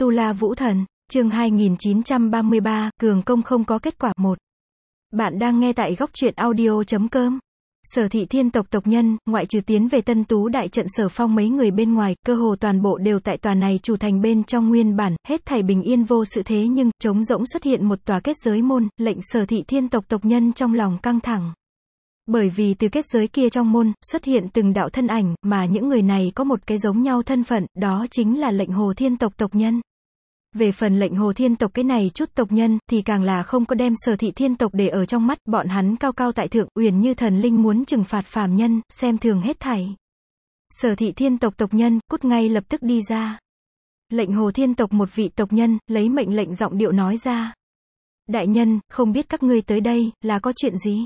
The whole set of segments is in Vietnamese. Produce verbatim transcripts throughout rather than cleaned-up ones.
Tu La Vũ Thần, chương hai nghìn chín trăm ba mươi ba, cường công không có kết quả một. Bạn đang nghe tại góc truyện audio chấm com. Sở Thị Thiên tộc tộc nhân, ngoại trừ tiến về Tân Tú đại trận Sở Phong mấy người bên ngoài, cơ hồ toàn bộ đều tại tòa này chủ thành bên trong nguyên bản, hết thảy bình yên vô sự thế nhưng, trống rỗng xuất hiện một tòa kết giới môn, lệnh Sở Thị Thiên tộc tộc nhân trong lòng căng thẳng. Bởi vì từ kết giới kia trong môn, xuất hiện từng đạo thân ảnh, mà những người này có một cái giống nhau thân phận, đó chính là lệnh Hồ Thiên tộc tộc nhân. Về phần lệnh Hồ Thiên tộc cái này chút tộc nhân, thì càng là không có đem Sở Thị Thiên tộc để ở trong mắt, bọn hắn cao cao tại thượng, uyển như thần linh muốn trừng phạt phàm nhân, xem thường hết thảy. Sở Thị Thiên tộc tộc nhân, cút ngay lập tức đi ra. Lệnh Hồ Thiên tộc một vị tộc nhân, lấy mệnh lệnh giọng điệu nói ra. Đại nhân, không biết các ngươi tới đây, là có chuyện gì?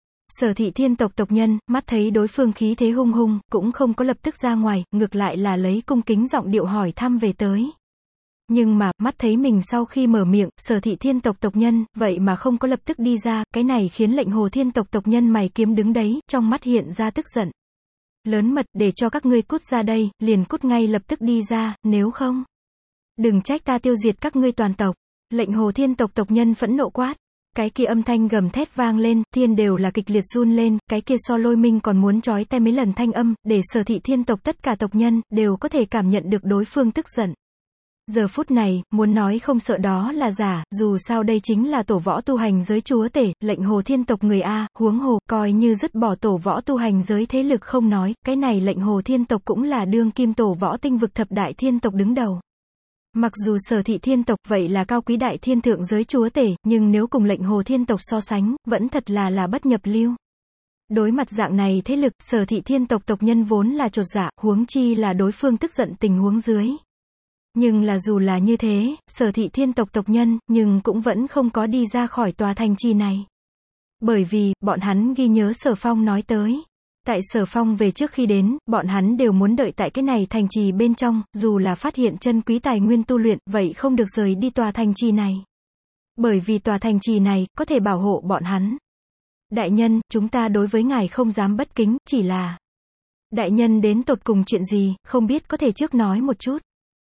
Sở Thị Thiên tộc tộc nhân, mắt thấy đối phương khí thế hung hung, cũng không có lập tức ra ngoài, ngược lại là lấy cung kính giọng điệu hỏi thăm về tới. Nhưng mà, mắt thấy mình sau khi mở miệng, Sở Thị Thiên tộc tộc nhân, vậy mà không có lập tức đi ra, cái này khiến lệnh Hồ Thiên tộc tộc nhân mày kiếm đứng đấy, trong mắt hiện ra tức giận. Lớn mật, để cho các ngươi cút ra đây, liền cút ngay lập tức đi ra, nếu không, đừng trách ta tiêu diệt các ngươi toàn tộc. Lệnh Hồ Thiên tộc tộc nhân phẫn nộ quát. Cái kia âm thanh gầm thét vang lên, thiên đều là kịch liệt run lên, cái kia so lôi minh còn muốn chói tai mấy lần thanh âm, để Sở Thị Thiên tộc tất cả tộc nhân, đều có thể cảm nhận được đối phương tức giận. Giờ phút này, muốn nói không sợ đó là giả, dù sao đây chính là tổ võ tu hành giới chúa tể, lệnh Hồ Thiên tộc người A, huống hồ, coi như dứt bỏ tổ võ tu hành giới thế lực không nói, cái này lệnh Hồ Thiên tộc cũng là đương kim tổ võ tinh vực thập đại thiên tộc đứng đầu. Mặc dù Sở Thị Thiên tộc vậy là cao quý đại thiên thượng giới chúa tể, nhưng nếu cùng lệnh Hồ Thiên tộc so sánh, vẫn thật là là bất nhập lưu. Đối mặt dạng này thế lực, Sở Thị Thiên tộc tộc nhân vốn là chột dạ, huống chi là đối phương tức giận tình huống dưới. Nhưng là dù là như thế, Sở Thị Thiên tộc tộc nhân, nhưng cũng vẫn không có đi ra khỏi tòa thành trì này. Bởi vì, bọn hắn ghi nhớ Sở Phong nói tới. Tại Sở Phong về trước khi đến, bọn hắn đều muốn đợi tại cái này thành trì bên trong, dù là phát hiện chân quý tài nguyên tu luyện, vậy không được rời đi tòa thành trì này. Bởi vì tòa thành trì này, có thể bảo hộ bọn hắn. Đại nhân, chúng ta đối với ngài không dám bất kính, chỉ là... Đại nhân đến tột cùng chuyện gì, không biết có thể trước nói một chút.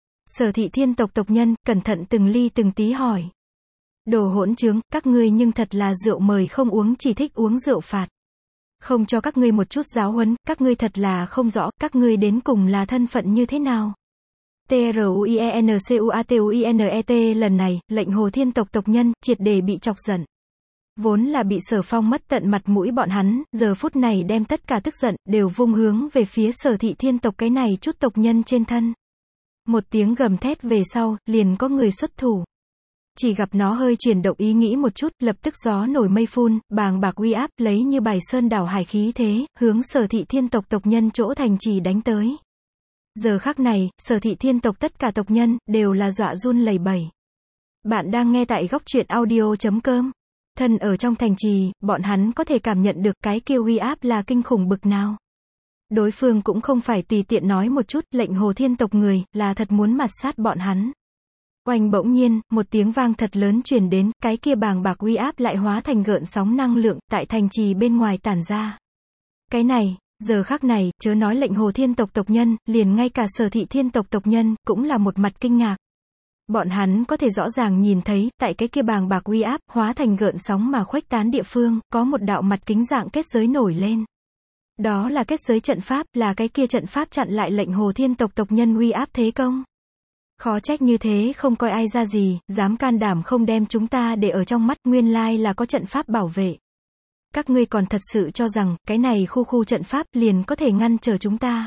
Sở Thị Thiên tộc tộc nhân, cẩn thận từng ly từng tí hỏi. Đồ hỗn trướng, các ngươi nhưng thật là rượu mời không uống chỉ thích uống rượu phạt. Không cho các ngươi một chút giáo huấn, các ngươi thật là không rõ, các ngươi đến cùng là thân phận như thế nào. T R U I E N C U A T U I N E T lần này, lệnh Hồ Thiên tộc tộc nhân, triệt để bị chọc giận. Vốn là bị Sở Phong mất tận mặt mũi bọn hắn, giờ phút này đem tất cả tức giận, đều vung hướng về phía Sở Thị Thiên tộc cái này chút tộc nhân trên thân. Một tiếng gầm thét về sau, liền có người xuất thủ. Chỉ gặp nó hơi chuyển động ý nghĩ một chút, lập tức gió nổi mây phun, bàng bạc uy áp, lấy như bài sơn đảo hải khí thế, hướng Sở Thị Thiên tộc tộc nhân chỗ thành trì đánh tới. Giờ khắc này, Sở Thị Thiên tộc tất cả tộc nhân, đều là dọa run lẩy bẩy. Bạn đang nghe tại góc truyện audio chấm com. Thân ở trong thành trì, bọn hắn có thể cảm nhận được cái kia uy áp là kinh khủng bực nào. Đối phương cũng không phải tùy tiện nói một chút, lệnh Hồ Thiên tộc người, là thật muốn mạt sát bọn hắn. Oanh bỗng nhiên, một tiếng vang thật lớn truyền đến, cái kia bàng bạc uy áp lại hóa thành gợn sóng năng lượng, tại thành trì bên ngoài tản ra. Cái này, giờ khắc này, chớ nói lệnh Hồ Thiên tộc tộc nhân, liền ngay cả Sở Thị Thiên tộc tộc nhân, cũng là một mặt kinh ngạc. Bọn hắn có thể rõ ràng nhìn thấy, tại cái kia bàng bạc uy áp, hóa thành gợn sóng mà khuếch tán địa phương, có một đạo mặt kính dạng kết giới nổi lên. Đó là kết giới trận pháp, là cái kia trận pháp chặn lại lệnh Hồ Thiên tộc tộc nhân uy áp thế công. Khó trách như thế không coi ai ra gì, dám can đảm không đem chúng ta để ở trong mắt, nguyên lai là có trận pháp bảo vệ. Các ngươi còn thật sự cho rằng, cái này khu khu trận pháp liền có thể ngăn trở chúng ta.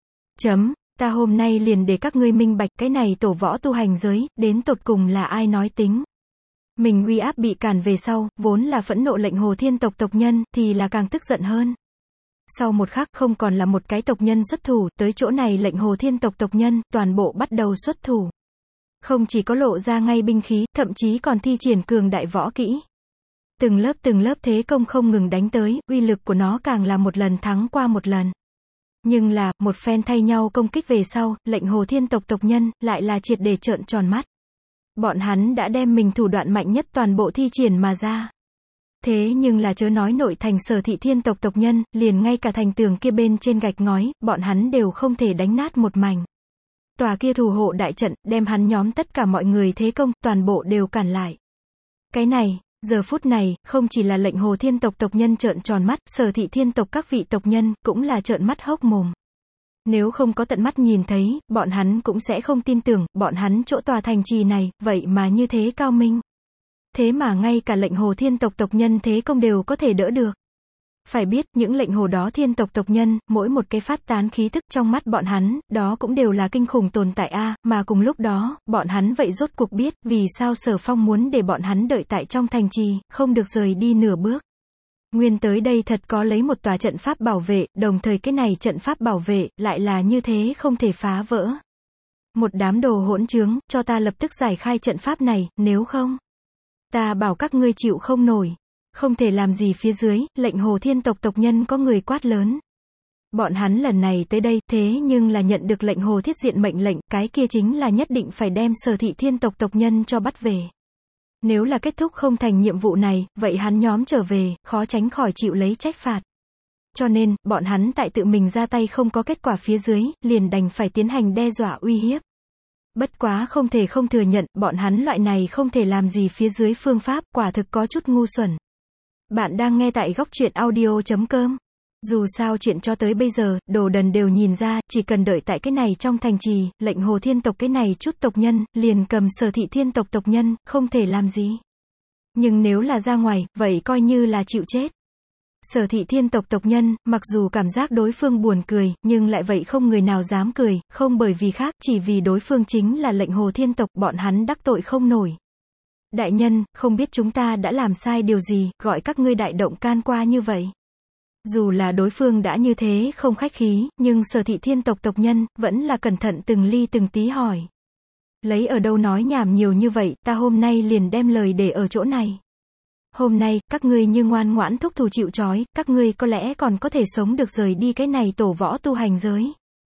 Chấm, ta hôm nay liền để các ngươi minh bạch, cái này tổ võ tu hành giới, đến tột cùng là ai nói tính. Mình uy áp bị cản về sau, vốn là phẫn nộ lệnh Hồ Thiên tộc tộc nhân, thì là càng tức giận hơn. Sau một khắc không còn là một cái tộc nhân xuất thủ, tới chỗ này lệnh Hồ Thiên tộc tộc nhân, toàn bộ bắt đầu xuất thủ. Không chỉ có lộ ra ngay binh khí, thậm chí còn thi triển cường đại võ kỹ. Từng lớp từng lớp thế công không ngừng đánh tới, uy lực của nó càng là một lần thắng qua một lần. Nhưng là, một phen thay nhau công kích về sau, lệnh Hồ Thiên tộc tộc nhân, lại là triệt để trợn tròn mắt. Bọn hắn đã đem mình thủ đoạn mạnh nhất toàn bộ thi triển mà ra. Thế nhưng là chớ nói nội thành Sở Thị Thiên tộc tộc nhân, liền ngay cả thành tường kia bên trên gạch ngói, bọn hắn đều không thể đánh nát một mảnh. Tòa kia thủ hộ đại trận, đem hắn nhóm tất cả mọi người thế công, toàn bộ đều cản lại. Cái này, giờ phút này, không chỉ là lệnh Hồ Thiên tộc tộc nhân trợn tròn mắt, Sở Thị Thiên tộc các vị tộc nhân, cũng là trợn mắt hốc mồm. Nếu không có tận mắt nhìn thấy, bọn hắn cũng sẽ không tin tưởng, bọn hắn chỗ tòa thành trì này, vậy mà như thế cao minh. Thế mà ngay cả lệnh Hồ Thiên tộc tộc nhân thế công đều có thể đỡ được. Phải biết, những lệnh Hồ đó Thiên tộc tộc nhân, mỗi một cái phát tán khí tức trong mắt bọn hắn, đó cũng đều là kinh khủng tồn tại a, mà cùng lúc đó, bọn hắn vậy rốt cuộc biết, vì sao Sở Phong muốn để bọn hắn đợi tại trong thành trì, không được rời đi nửa bước. Nguyên tới đây thật có lấy một tòa trận pháp bảo vệ, đồng thời cái này trận pháp bảo vệ, lại là như thế không thể phá vỡ. Một đám đồ hỗn trướng, cho ta lập tức giải khai trận pháp này, nếu không, ta bảo các ngươi chịu không nổi. Không thể làm gì phía dưới, lệnh Hồ Thiên tộc tộc nhân có người quát lớn. Bọn hắn lần này tới đây, thế nhưng là nhận được lệnh Hồ Thiết Diện mệnh lệnh, cái kia chính là nhất định phải đem Sở Thị Thiên tộc tộc nhân cho bắt về. Nếu là kết thúc không thành nhiệm vụ này, vậy hắn nhóm trở về, khó tránh khỏi chịu lấy trách phạt. Cho nên, bọn hắn tại tự mình ra tay không có kết quả phía dưới, liền đành phải tiến hành đe dọa uy hiếp. Bất quá không thể không thừa nhận, bọn hắn loại này không thể làm gì phía dưới phương pháp, quả thực có chút ngu xuẩn. Bạn đang nghe tại góc truyện audio chấm com. Dù sao chuyện cho tới bây giờ, đồ đần đều nhìn ra, chỉ cần đợi tại cái này trong thành trì, lệnh Hồ Thiên tộc cái này chút tộc nhân, liền cầm Sở Thị Thiên tộc tộc nhân, không thể làm gì. Nhưng nếu là ra ngoài, vậy coi như là chịu chết. Sở Thị Thiên tộc tộc nhân, mặc dù cảm giác đối phương buồn cười, nhưng lại vậy không người nào dám cười, không bởi vì khác, chỉ vì đối phương chính là lệnh Hồ Thiên tộc, bọn hắn đắc tội không nổi. Đại nhân, không biết chúng ta đã làm sai điều gì, gọi các ngươi đại động can qua như vậy. Dù là đối phương đã như thế không khách khí, nhưng Sở Thị Thiên tộc tộc nhân, vẫn là cẩn thận từng ly từng tí hỏi. Lấy ở đâu nói nhảm nhiều như vậy, ta hôm nay liền đem lời để ở chỗ này. Hôm nay, các ngươi như ngoan ngoãn thúc thủ chịu trói, các ngươi có lẽ còn có thể sống được rời đi cái này tổ võ tu hành giới.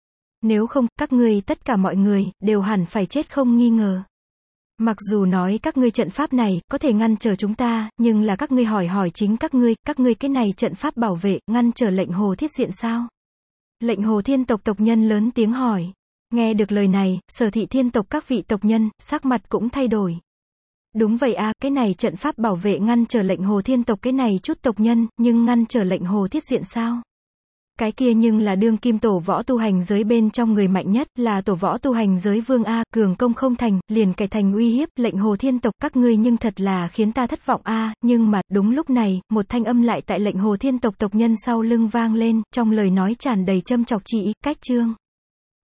Nếu không, các ngươi tất cả mọi người, đều hẳn phải chết không nghi ngờ. Mặc dù nói các ngươi trận pháp này, có thể ngăn trở chúng ta, nhưng là các ngươi hỏi hỏi chính các ngươi, các ngươi cái này trận pháp bảo vệ, ngăn trở lệnh Hồ Thiết Diện sao? Lệnh Hồ Thiên tộc tộc nhân lớn tiếng hỏi. Nghe được lời này, Sở Thị Thiên tộc các vị tộc nhân, sắc mặt cũng thay đổi. Đúng vậy a, cái này trận pháp bảo vệ ngăn trở lệnh Hồ Thiên tộc cái này chút tộc nhân, nhưng ngăn trở lệnh Hồ Thiết Diện sao? Cái kia nhưng là đương kim tổ võ tu hành giới bên trong người mạnh nhất, là tổ võ tu hành giới vương a, cường công không thành, liền cải thành uy hiếp, lệnh Hồ Thiên tộc, các ngươi nhưng thật là khiến ta thất vọng a, nhưng mà, đúng lúc này, một thanh âm lại tại lệnh Hồ Thiên tộc tộc nhân sau lưng vang lên, trong lời nói tràn đầy châm chọc chỉ, cách chương.